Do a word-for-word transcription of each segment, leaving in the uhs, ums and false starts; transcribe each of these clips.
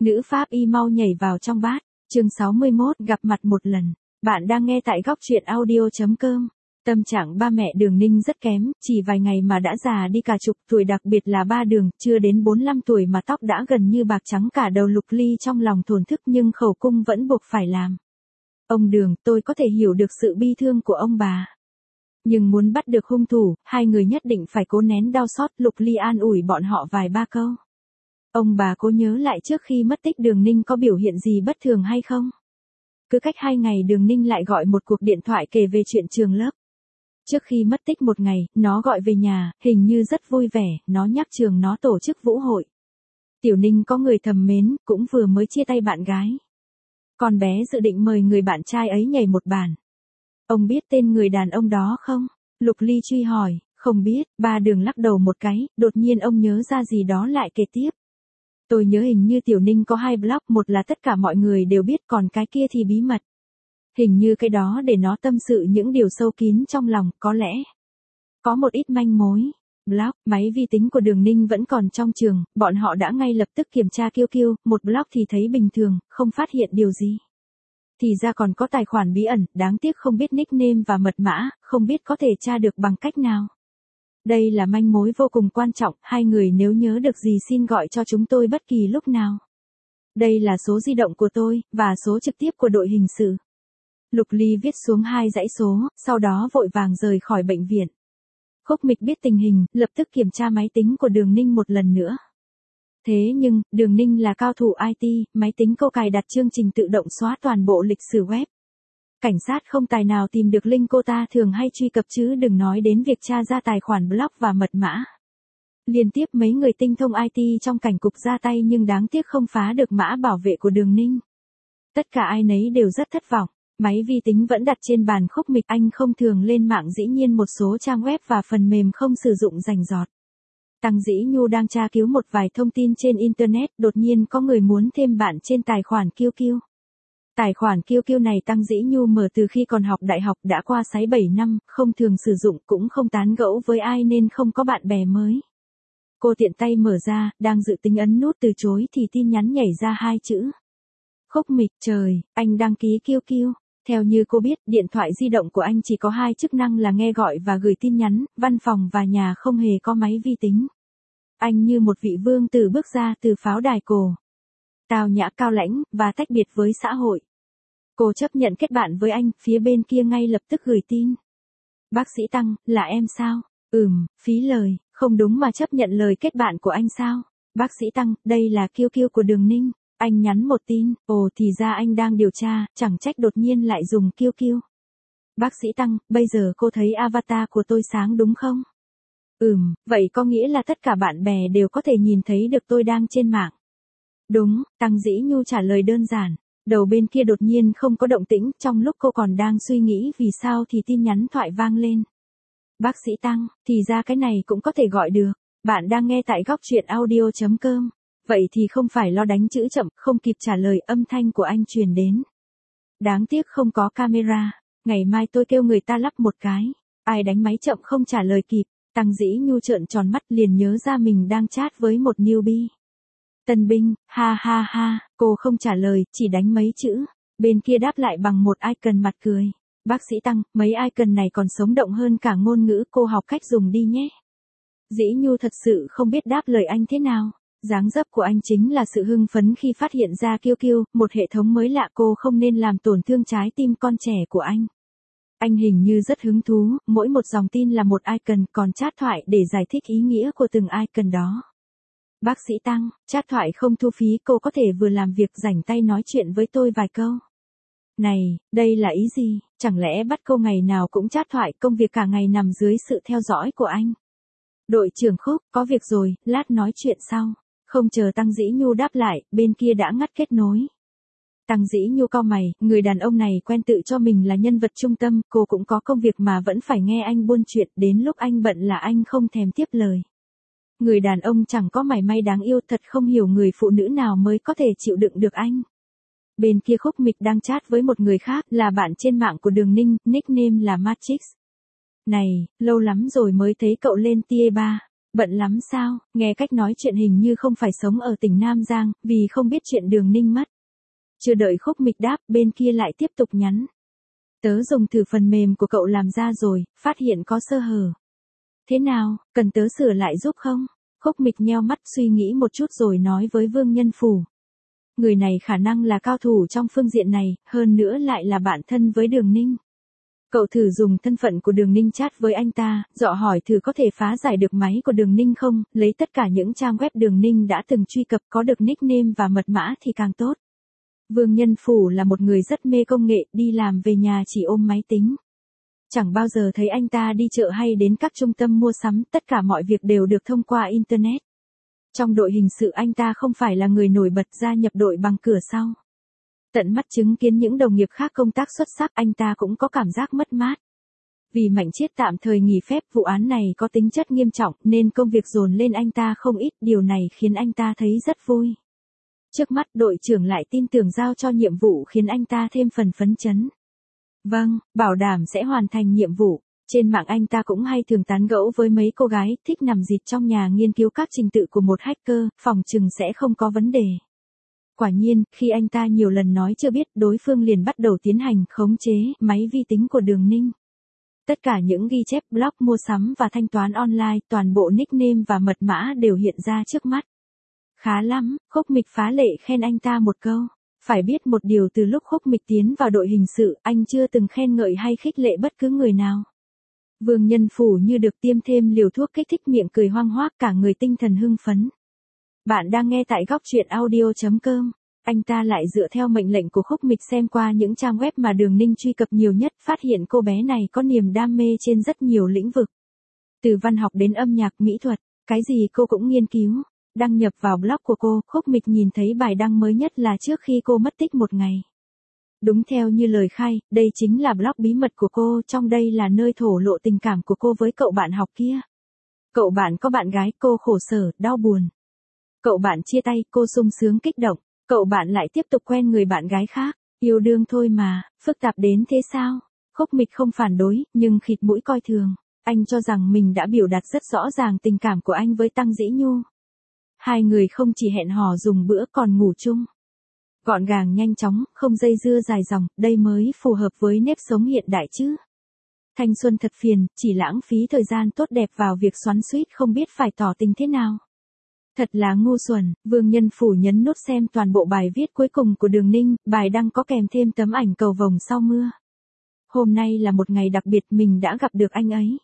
Nữ pháp y mau nhảy vào trong bát. Chương sáu mươi mốt gặp mặt một lần. Bạn đang nghe tại góc truyện audio chấm com. Tâm trạng ba mẹ Đường Ninh rất kém, chỉ vài ngày mà đã già đi cả chục tuổi, đặc biệt là ba Đường, chưa đến bốn lăm tuổi mà tóc đã gần như bạc trắng cả đầu. Lục Ly trong lòng thổn thức nhưng khẩu cung vẫn buộc phải làm. Ông Đường, tôi có thể hiểu được sự bi thương của ông bà. Nhưng muốn bắt được hung thủ, hai người nhất định phải cố nén đau xót. Lục Ly an ủi bọn họ vài ba câu. Ông bà cố nhớ lại trước khi mất tích Đường Ninh có biểu hiện gì bất thường hay không? Cứ cách hai ngày Đường Ninh lại gọi một cuộc điện thoại kể về chuyện trường lớp. Trước khi mất tích một ngày, nó gọi về nhà, hình như rất vui vẻ, nó nhắc trường nó tổ chức vũ hội. Tiểu Ninh có người thầm mến, cũng vừa mới chia tay bạn gái. Con bé dự định mời người bạn trai ấy nhảy một bàn. Ông biết tên người đàn ông đó không? Lục Ly truy hỏi. Không biết. Ba Đường lắc đầu một cái, đột nhiên ông nhớ ra gì đó lại kể tiếp. Tôi nhớ hình như Tiểu Ninh có hai blog, một là tất cả mọi người đều biết, còn cái kia thì bí mật. Hình như cái đó để nó tâm sự những điều sâu kín trong lòng, có lẽ có một ít manh mối. Blog, máy vi tính của Đường Ninh vẫn còn trong trường, bọn họ đã ngay lập tức kiểm tra Kiêu Kiêu, một blog thì thấy bình thường, không phát hiện điều gì. Thì ra còn có tài khoản bí ẩn, đáng tiếc không biết nickname và mật mã, không biết có thể tra được bằng cách nào. Đây là manh mối vô cùng quan trọng, hai người nếu nhớ được gì xin gọi cho chúng tôi bất kỳ lúc nào. Đây là số di động của tôi, và số trực tiếp của đội hình sự. Lục Ly viết xuống hai dãy số, sau đó vội vàng rời khỏi bệnh viện. Khúc Mịch biết tình hình, lập tức kiểm tra máy tính của Đường Ninh một lần nữa. Thế nhưng, Đường Ninh là cao thủ i tê, máy tính cô cài đặt chương trình tự động xóa toàn bộ lịch sử web. Cảnh sát không tài nào tìm được link cô ta thường hay truy cập, chứ đừng nói đến việc tra ra tài khoản blog và mật mã. Liên tiếp mấy người tinh thông i tê trong cảnh cục ra tay nhưng đáng tiếc không phá được mã bảo vệ của Đường Ninh. Tất cả ai nấy đều rất thất vọng. Máy vi tính vẫn đặt trên bàn Khúc Mịch, anh không thường lên mạng, dĩ nhiên một số trang web và phần mềm không sử dụng rành rọt. Tăng Dĩ Nhu đang tra cứu một vài thông tin trên Internet, đột nhiên có người muốn thêm bạn trên tài khoản Kiêu Kiêu. Tài khoản Kiêu Kiêu này Tăng Dĩ Nhu mở từ khi còn học đại học, đã qua sáu bảy năm, không thường sử dụng, cũng không tán gẫu với ai nên không có bạn bè mới. Cô tiện tay mở ra, đang dự tính ấn nút từ chối thì tin nhắn nhảy ra hai chữ. Khúc Mịch, trời, anh đăng ký Kiêu Kiêu. Theo như cô biết, điện thoại di động của anh chỉ có hai chức năng là nghe gọi và gửi tin nhắn, văn phòng và nhà không hề có máy vi tính. Anh như một vị vương tử bước ra từ pháo đài cổ. Tào nhã, cao lãnh, và tách biệt với xã hội. Cô chấp nhận kết bạn với anh, phía bên kia ngay lập tức gửi tin. Bác sĩ Tăng, là em sao? Ừm, phí lời, không đúng mà chấp nhận lời kết bạn của anh sao? Bác sĩ Tăng, đây là Kiêu Kiêu của Đường Ninh. Anh nhắn một tin, ồ thì ra anh đang điều tra, chẳng trách đột nhiên lại dùng Kiêu Kiêu. Bác sĩ Tăng, bây giờ cô thấy avatar của tôi sáng đúng không? Ừm, vậy có nghĩa là tất cả bạn bè đều có thể nhìn thấy được tôi đang trên mạng. Đúng, Tăng Dĩ Nhu trả lời đơn giản. Đầu bên kia đột nhiên không có động tĩnh, trong lúc cô còn đang suy nghĩ vì sao thì tin nhắn thoại vang lên. Bác sĩ Tăng, thì ra cái này cũng có thể gọi được. Bạn đang nghe tại góc truyện audio chấm com. Vậy thì không phải lo đánh chữ chậm, không kịp trả lời, âm thanh của anh truyền đến. Đáng tiếc không có camera, ngày mai tôi kêu người ta lắp một cái. Ai đánh máy chậm không trả lời kịp. Tăng Dĩ Nhu trợn tròn mắt, liền nhớ ra mình đang chat với một newbie. Tân binh, ha ha ha, cô không trả lời, chỉ đánh mấy chữ. Bên kia đáp lại bằng một icon mặt cười. Bác sĩ Tăng, mấy icon này còn sống động hơn cả ngôn ngữ, cô học cách dùng đi nhé. Dĩ Nhu thật sự không biết đáp lời anh thế nào. Dáng dấp của anh chính là sự hưng phấn khi phát hiện ra Kiêu Kiêu, một hệ thống mới lạ, cô không nên làm tổn thương trái tim con trẻ của anh. Anh hình như rất hứng thú, mỗi một dòng tin là một icon, còn chat thoại để giải thích ý nghĩa của từng icon đó. Bác sĩ Tăng, chat thoại không thu phí, cô có thể vừa làm việc rảnh tay nói chuyện với tôi vài câu. Này, đây là ý gì, chẳng lẽ bắt cô ngày nào cũng chat thoại, công việc cả ngày nằm dưới sự theo dõi của anh. Đội trưởng Khúc, có việc rồi, lát nói chuyện sau. Không chờ Tăng Dĩ Nhu đáp lại, bên kia đã ngắt kết nối. Tăng Dĩ Nhu cau mày, người đàn ông này quen tự cho mình là nhân vật trung tâm, cô cũng có công việc mà vẫn phải nghe anh buôn chuyện, đến lúc anh bận là anh không thèm tiếp lời. Người đàn ông chẳng có mảy may đáng yêu, thật không hiểu người phụ nữ nào mới có thể chịu đựng được anh. Bên kia Khúc Mịch đang chat với một người khác, là bạn trên mạng của Đường Ninh, nickname là Matrix. Này, lâu lắm rồi mới thấy cậu lên tier ba. Bận lắm sao, nghe cách nói chuyện hình như không phải sống ở tỉnh Nam Giang, vì không biết chuyện Đường Ninh mất. Chưa đợi Khúc Mịch đáp, bên kia lại tiếp tục nhắn. Tớ dùng thử phần mềm của cậu làm ra rồi, phát hiện có sơ hở. Thế nào, cần tớ sửa lại giúp không? Khúc Mịch nheo mắt suy nghĩ một chút rồi nói với Vương Nhân Phủ. Người này khả năng là cao thủ trong phương diện này, hơn nữa lại là bạn thân với Đường Ninh. Cậu thử dùng thân phận của Đường Ninh chat với anh ta, dọ hỏi thử có thể phá giải được máy của Đường Ninh không, lấy tất cả những trang web Đường Ninh đã từng truy cập có được nickname và mật mã thì càng tốt. Vương Nhân Phủ là một người rất mê công nghệ, đi làm về nhà chỉ ôm máy tính. Chẳng bao giờ thấy anh ta đi chợ hay đến các trung tâm mua sắm, tất cả mọi việc đều được thông qua Internet. Trong đội hình sự anh ta không phải là người nổi bật, gia nhập đội bằng cửa sau. Tận mắt chứng kiến những đồng nghiệp khác công tác xuất sắc, anh ta cũng có cảm giác mất mát. Vì Mạnh Chiết tạm thời nghỉ phép, vụ án này có tính chất nghiêm trọng nên công việc dồn lên anh ta không ít, điều này khiến anh ta thấy rất vui. Trước mắt đội trưởng lại tin tưởng giao cho nhiệm vụ khiến anh ta thêm phần phấn chấn. Vâng, bảo đảm sẽ hoàn thành nhiệm vụ. Trên mạng anh ta cũng hay thường tán gẫu với mấy cô gái thích nằm dịt trong nhà nghiên cứu các trình tự của một hacker, phòng chừng sẽ không có vấn đề. Quả nhiên, khi anh ta nhiều lần nói chưa biết, đối phương liền bắt đầu tiến hành khống chế máy vi tính của Đường Ninh. Tất cả những ghi chép, blog, mua sắm và thanh toán online, toàn bộ nickname và mật mã đều hiện ra trước mắt. Khá lắm, Khúc Mịch phá lệ khen anh ta một câu. Phải biết một điều, từ lúc Khúc Mịch tiến vào đội hình sự, anh chưa từng khen ngợi hay khích lệ bất cứ người nào. Vương Nhân Phủ như được tiêm thêm liều thuốc kích thích, miệng cười hoang hoác, cả người tinh thần hưng phấn. Bạn đang nghe tại góc truyện audio chấm com. Anh ta lại dựa theo mệnh lệnh của Khúc Mịch xem qua những trang web mà Đường Ninh truy cập nhiều nhất, phát hiện cô bé này có niềm đam mê trên rất nhiều lĩnh vực. Từ văn học đến âm nhạc, mỹ thuật, cái gì cô cũng nghiên cứu. Đăng nhập vào blog của cô, Khúc Mịch nhìn thấy bài đăng mới nhất là trước khi cô mất tích một ngày. Đúng theo như lời khai, đây chính là blog bí mật của cô, trong đây là nơi thổ lộ tình cảm của cô với cậu bạn học kia. Cậu bạn có bạn gái, cô khổ sở, đau buồn. Cậu bạn chia tay, cô sung sướng kích động. Cậu bạn lại tiếp tục quen người bạn gái khác. Yêu đương thôi mà, phức tạp đến thế sao? Khúc Mịch không phản đối, nhưng khịt mũi coi thường. Anh cho rằng mình đã biểu đạt rất rõ ràng tình cảm của anh với Tăng Dĩ Nhu. Hai người không chỉ hẹn hò dùng bữa còn ngủ chung. Gọn gàng nhanh chóng, không dây dưa dài dòng, đây mới phù hợp với nếp sống hiện đại chứ. Thanh xuân thật phiền, chỉ lãng phí thời gian tốt đẹp vào việc xoắn xuýt không biết phải tỏ tình thế nào. Thật là ngu xuẩn. Vương Nhân Phủ nhấn nút xem toàn bộ bài viết cuối cùng của Đường Ninh, bài đăng có kèm thêm tấm ảnh cầu vồng sau mưa. Hôm nay là một ngày đặc biệt, mình đã gặp được anh ấy.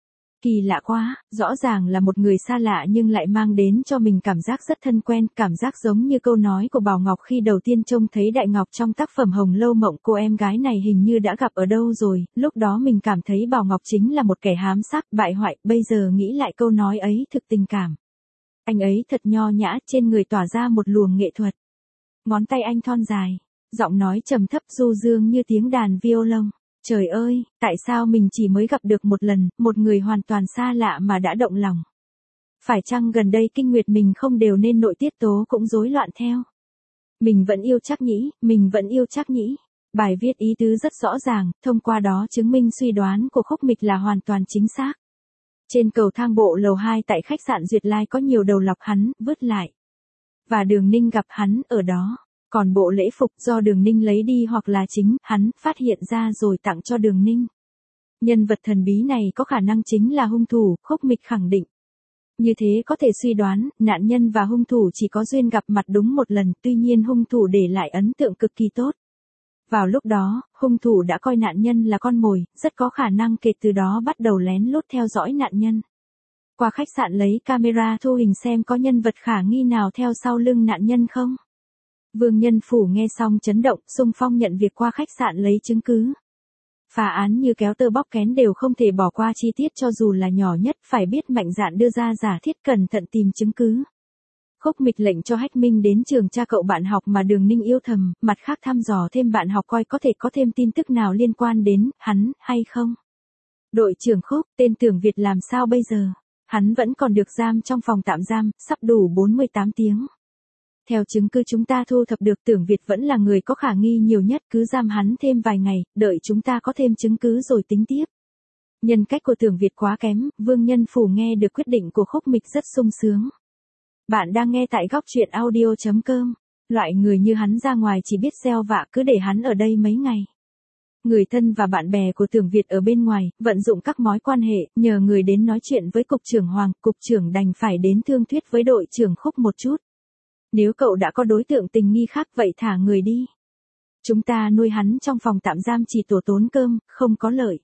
Kỳ lạ quá, rõ ràng là một người xa lạ nhưng lại mang đến cho mình cảm giác rất thân quen, cảm giác giống như câu nói của Bảo Ngọc khi đầu tiên trông thấy Đại Ngọc trong tác phẩm Hồng Lâu Mộng. Cô em gái này hình như đã gặp ở đâu rồi, lúc đó mình cảm thấy Bảo Ngọc chính là một kẻ hám sắc, bại hoại, bây giờ nghĩ lại câu nói ấy thực tình cảm. Anh ấy thật nho nhã, trên người tỏa ra một luồng nghệ thuật. Ngón tay anh thon dài, giọng nói trầm thấp du dương như tiếng đàn violon. Trời ơi, tại sao mình chỉ mới gặp được một lần, một người hoàn toàn xa lạ mà đã động lòng? Phải chăng gần đây kinh nguyệt mình không đều nên nội tiết tố cũng rối loạn theo? Mình vẫn yêu Trác Nhĩ, mình vẫn yêu Trác Nhĩ. Bài viết ý tứ rất rõ ràng, thông qua đó chứng minh suy đoán của Khúc Mịch là hoàn toàn chính xác. Trên cầu thang bộ lầu hai tại khách sạn Duyệt Lai có nhiều đầu lọc hắn vứt lại. Và Đường Ninh gặp hắn ở đó. Còn bộ lễ phục do Đường Ninh lấy đi hoặc là chính hắn phát hiện ra rồi tặng cho Đường Ninh. Nhân vật thần bí này có khả năng chính là hung thủ, Khúc Mịch khẳng định. Như thế có thể suy đoán, nạn nhân và hung thủ chỉ có duyên gặp mặt đúng một lần, tuy nhiên hung thủ để lại ấn tượng cực kỳ tốt. Vào lúc đó, hung thủ đã coi nạn nhân là con mồi, rất có khả năng kể từ đó bắt đầu lén lút theo dõi nạn nhân. Qua khách sạn lấy camera thu hình xem có nhân vật khả nghi nào theo sau lưng nạn nhân không. Vương Nhân Phủ nghe xong chấn động, xung phong nhận việc qua khách sạn lấy chứng cứ. Phá án như kéo tơ bóc kén đều không thể bỏ qua chi tiết cho dù là nhỏ nhất, phải biết mạnh dạn đưa ra giả thiết, cẩn thận tìm chứng cứ. Khúc Mịch lệnh cho Hách Minh đến trường tra cậu bạn học mà Đường Ninh yêu thầm, mặt khác thăm dò thêm bạn học coi có thể có thêm tin tức nào liên quan đến hắn hay không. Đội trưởng Khúc, tên Tưởng Việt làm sao bây giờ? Hắn vẫn còn được giam trong phòng tạm giam, sắp đủ bốn mươi tám tiếng. Theo chứng cứ chúng ta thu thập được, Tưởng Việt vẫn là người có khả nghi nhiều nhất, cứ giam hắn thêm vài ngày, đợi chúng ta có thêm chứng cứ rồi tính tiếp. Nhân cách của Tưởng Việt quá kém, Vương Nhân Phủ nghe được quyết định của Khúc Mịch rất sung sướng. Bạn đang nghe tại góc truyện audio chấm com. Loại người như hắn ra ngoài chỉ biết gieo vạ, cứ để hắn ở đây mấy ngày. Người thân và bạn bè của Tưởng Việt ở bên ngoài, vận dụng các mối quan hệ, nhờ người đến nói chuyện với cục trưởng Hoàng, cục trưởng đành phải đến thương thuyết với đội trưởng Khúc một chút. Nếu cậu đã có đối tượng tình nghi khác vậy thả người đi. Chúng ta nuôi hắn trong phòng tạm giam chỉ tổ tốn cơm, không có lợi.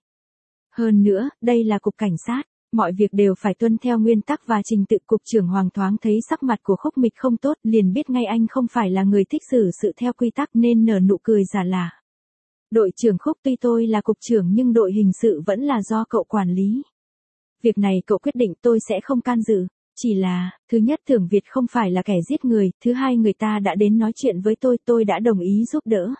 Hơn nữa, đây là cục cảnh sát, mọi việc đều phải tuân theo nguyên tắc và trình tự. Cục trưởng Hoàng thoáng thấy sắc mặt của Khúc Mịch không tốt, liền biết ngay anh không phải là người thích xử sự theo quy tắc nên nở nụ cười giả lả. Đội trưởng Khúc, tuy tôi là cục trưởng nhưng đội hình sự vẫn là do cậu quản lý. Việc này cậu quyết định, tôi sẽ không can dự. Chỉ là, thứ nhất Tưởng Việt không phải là kẻ giết người, thứ hai người ta đã đến nói chuyện với tôi, tôi đã đồng ý giúp đỡ.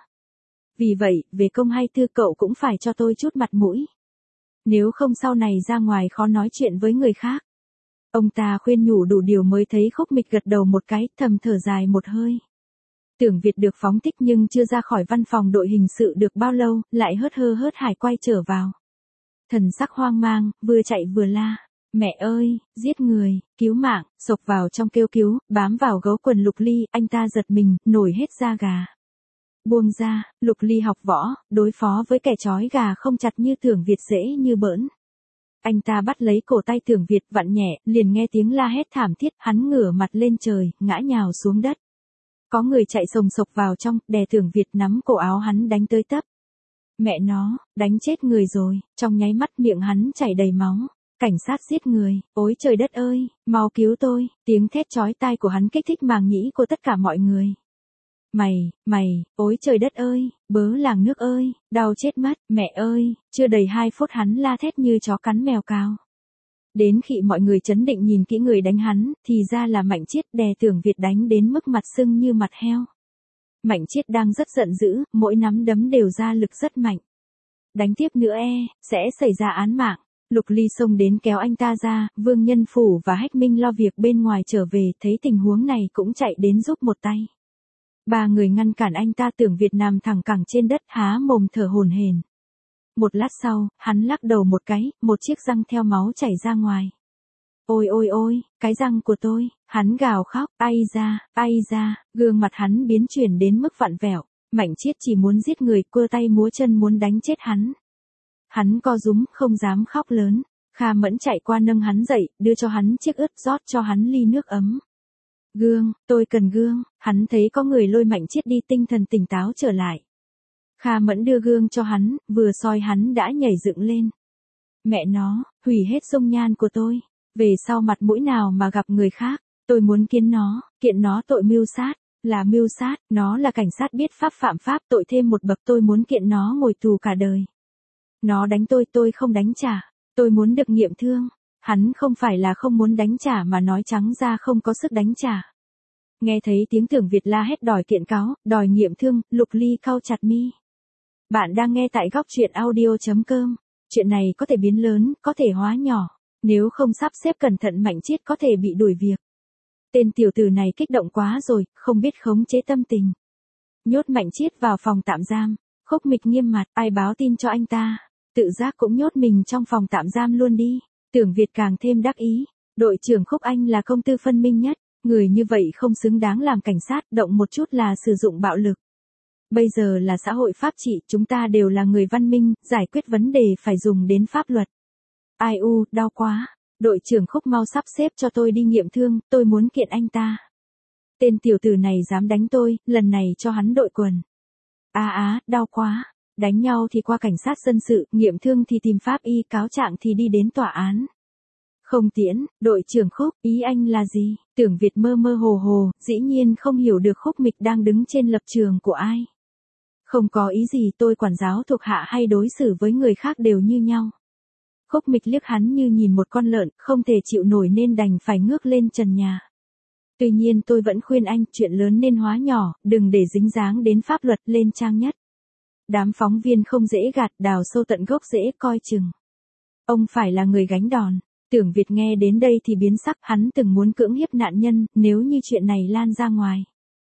Vì vậy, về công hay tư cậu cũng phải cho tôi chút mặt mũi. Nếu không sau này ra ngoài khó nói chuyện với người khác. Ông ta khuyên nhủ đủ điều mới thấy Khúc Mịch gật đầu một cái, thầm thở dài một hơi. Tưởng Việt được phóng thích nhưng chưa ra khỏi văn phòng đội hình sự được bao lâu, lại hớt hơ hớt hải quay trở vào. Thần sắc hoang mang, vừa chạy vừa la. Mẹ ơi, giết người, cứu mạng, sộc vào trong kêu cứu, bám vào gấu quần Lục Ly, anh ta giật mình, nổi hết da gà. Buông ra, Lục Ly học võ, đối phó với kẻ trói gà không chặt như Tưởng Việt dễ như bỡn. Anh ta bắt lấy cổ tay Tưởng Việt vặn nhẹ, liền nghe tiếng la hét thảm thiết, hắn ngửa mặt lên trời, ngã nhào xuống đất. Có người chạy sồng sộc vào trong, đè Tưởng Việt nắm cổ áo hắn đánh tới tấp. Mẹ nó, đánh chết người rồi, trong nháy mắt miệng hắn chảy đầy máu. Cảnh sát giết người, ôi trời đất ơi, mau cứu tôi, tiếng thét chói tai của hắn kích thích màng nhĩ của tất cả mọi người. Mày, mày, ôi trời đất ơi, bớ làng nước ơi, đau chết mất, mẹ ơi, chưa đầy hai phút hắn la thét như chó cắn mèo cào. Đến khi mọi người chấn định nhìn kỹ người đánh hắn, thì ra là Mạnh Chiết, đè Tưởng Việt đánh đến mức mặt sưng như mặt heo. Mạnh Chiết đang rất giận dữ, mỗi nắm đấm đều ra lực rất mạnh. Đánh tiếp nữa e, sẽ xảy ra án mạng. Lục Ly xông đến kéo anh ta ra, Vương Nhân Phủ và Hách Minh lo việc bên ngoài trở về, thấy tình huống này cũng chạy đến giúp một tay. Ba người ngăn cản anh ta. Tưởng Việt nằm thẳng cẳng trên đất, há mồm thở hổn hển. Một lát sau, hắn lắc đầu một cái, một chiếc răng theo máu chảy ra ngoài. Ôi ôi ôi, cái răng của tôi, hắn gào khóc, ai ra, ai ra, gương mặt hắn biến chuyển đến mức vặn vẹo. Mạnh Chiết chỉ muốn giết người, cua tay múa chân muốn đánh chết hắn. Hắn co rúm, không dám khóc lớn. Kha Mẫn chạy qua nâng hắn dậy, đưa cho hắn chiếc ướt, rót cho hắn ly nước ấm. Gương, tôi cần gương. Hắn thấy có người lôi Mạnh Chiết đi, tinh thần tỉnh táo trở lại. Kha Mẫn đưa gương cho hắn, vừa soi hắn đã nhảy dựng lên. Mẹ nó, hủy hết dung nhan của tôi. Về sau mặt mũi nào mà gặp người khác, tôi muốn kiến nó, kiện nó tội mưu sát. Là mưu sát, nó là cảnh sát biết pháp phạm pháp, tội thêm một bậc, tôi muốn kiện nó ngồi tù cả đời. Nó đánh tôi, tôi không đánh trả. Tôi muốn được nghiệm thương. Hắn không phải là không muốn đánh trả mà nói trắng ra không có sức đánh trả. Nghe thấy tiếng Tưởng Việt la hét đòi kiện cáo, đòi nghiệm thương, Lục Ly cau chặt mi. Bạn đang nghe tại góc truyện audio chấm com. Chuyện này có thể biến lớn, có thể hóa nhỏ. Nếu không sắp xếp cẩn thận Mạnh Chiết có thể bị đuổi việc. Tên tiểu tử này kích động quá rồi, không biết khống chế tâm tình. Nhốt Mạnh Chiết vào phòng tạm giam. Khúc Mịch nghiêm mặt, ai báo tin cho anh ta. Tự giác cũng nhốt mình trong phòng tạm giam luôn đi. Tưởng Việt càng thêm đắc ý. Đội trưởng Khúc anh là công tư phân minh nhất. Người như vậy không xứng đáng làm cảnh sát, động một chút là sử dụng bạo lực. Bây giờ là xã hội pháp trị, chúng ta đều là người văn minh, giải quyết vấn đề phải dùng đến pháp luật. Ai u, đau quá. Đội trưởng Khúc mau sắp xếp cho tôi đi nghiệm thương, tôi muốn kiện anh ta. Tên tiểu tử này dám đánh tôi, lần này cho hắn đội quần. Á á, đau quá. Đánh nhau thì qua cảnh sát dân sự, nghiệm thương thì tìm pháp y, cáo trạng thì đi đến tòa án. Không tiễn, đội trưởng Khúc, ý anh là gì? Tưởng Việt mơ mơ hồ hồ, dĩ nhiên không hiểu được Khúc Mịch đang đứng trên lập trường của ai. Không có ý gì, tôi quản giáo thuộc hạ hay đối xử với người khác đều như nhau. Khúc Mịch liếc hắn như nhìn một con lợn, không thể chịu nổi nên đành phải ngước lên trần nhà. Tuy nhiên tôi vẫn khuyên anh, chuyện lớn nên hóa nhỏ, đừng để dính dáng đến pháp luật, lên trang nhất. Đám phóng viên không dễ gạt, đào sâu tận gốc dễ coi chừng. Ông phải là người gánh đòn. Tưởng Việt nghe đến đây thì biến sắc, hắn từng muốn cưỡng hiếp nạn nhân, nếu như chuyện này lan ra ngoài.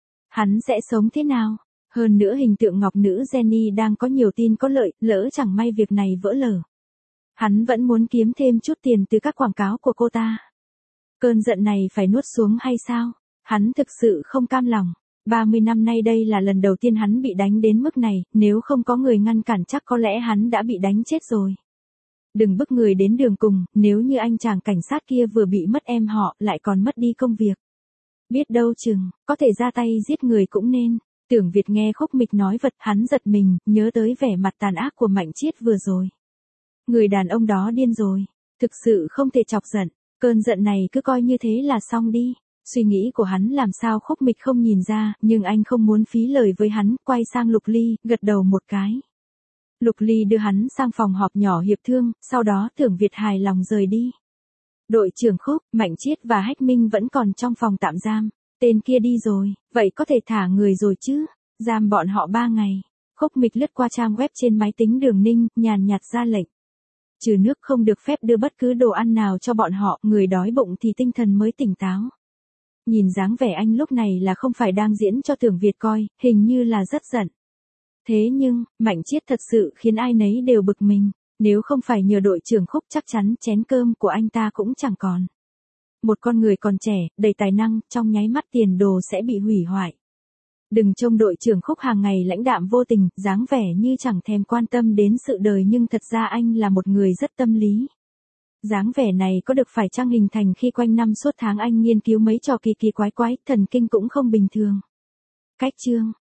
Hắn sẽ sống thế nào? Hơn nữa hình tượng ngọc nữ Jenny đang có nhiều tin có lợi, lỡ chẳng may việc này vỡ lở. Hắn vẫn muốn kiếm thêm chút tiền từ các quảng cáo của cô ta. Cơn giận này phải nuốt xuống hay sao? Hắn thực sự không cam lòng. ba mươi năm nay đây là lần đầu tiên hắn bị đánh đến mức này, nếu không có người ngăn cản chắc có lẽ hắn đã bị đánh chết rồi. Đừng bức người đến đường cùng, nếu như anh chàng cảnh sát kia vừa bị mất em họ, lại còn mất đi công việc. Biết đâu chừng, có thể ra tay giết người cũng nên. Tưởng Việt nghe Khúc Mịch nói vật, hắn giật mình, nhớ tới vẻ mặt tàn ác của Mạnh Chiết vừa rồi. Người đàn ông đó điên rồi, thực sự không thể chọc giận, cơn giận này cứ coi như thế là xong đi. Suy nghĩ của hắn làm sao Khúc Mịch không nhìn ra, nhưng anh không muốn phí lời với hắn, quay sang Lục Ly, gật đầu một cái. Lục Ly đưa hắn sang phòng họp nhỏ hiệp thương, sau đó Tưởng Việt hài lòng rời đi. Đội trưởng Khúc, Mạnh Chiết và Hách Minh vẫn còn trong phòng tạm giam. Tên kia đi rồi, vậy có thể thả người rồi chứ? Giam bọn họ ba ngày. Khúc Mịch lướt qua trang web trên máy tính Đường Ninh, nhàn nhạt ra lệnh. Trừ nước không được phép đưa bất cứ đồ ăn nào cho bọn họ, người đói bụng thì tinh thần mới tỉnh táo. Nhìn dáng vẻ anh lúc này là không phải đang diễn cho Tưởng Việt coi, hình như là rất giận. Thế nhưng, Mạnh Chiết thật sự khiến ai nấy đều bực mình. Nếu không phải nhờ đội trưởng Khúc chắc chắn chén cơm của anh ta cũng chẳng còn. Một con người còn trẻ, đầy tài năng, trong nháy mắt tiền đồ sẽ bị hủy hoại. Đừng trông đội trưởng Khúc hàng ngày lãnh đạm vô tình, dáng vẻ như chẳng thèm quan tâm đến sự đời nhưng thật ra anh là một người rất tâm lý. Dáng vẻ này có được phải chăng hình thành khi quanh năm suốt tháng anh nghiên cứu mấy trò kỳ kỳ quái quái, thần kinh cũng không bình thường. Cách chương